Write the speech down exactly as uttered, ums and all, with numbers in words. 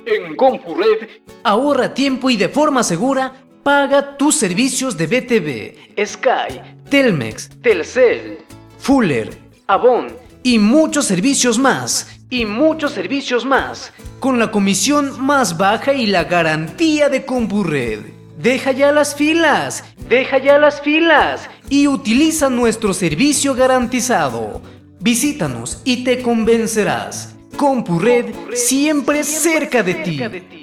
En CompuRed, ahorra tiempo y de forma segura, paga tus servicios de B T V, Sky, Telmex, Telcel, Fuller, Avon y muchos servicios más. Y muchos servicios más, con la comisión más baja y la garantía de CompuRed. Deja ya las filas, deja ya las filas y utiliza nuestro servicio garantizado. Visítanos y te convencerás. CompuRed siempre cerca de ti.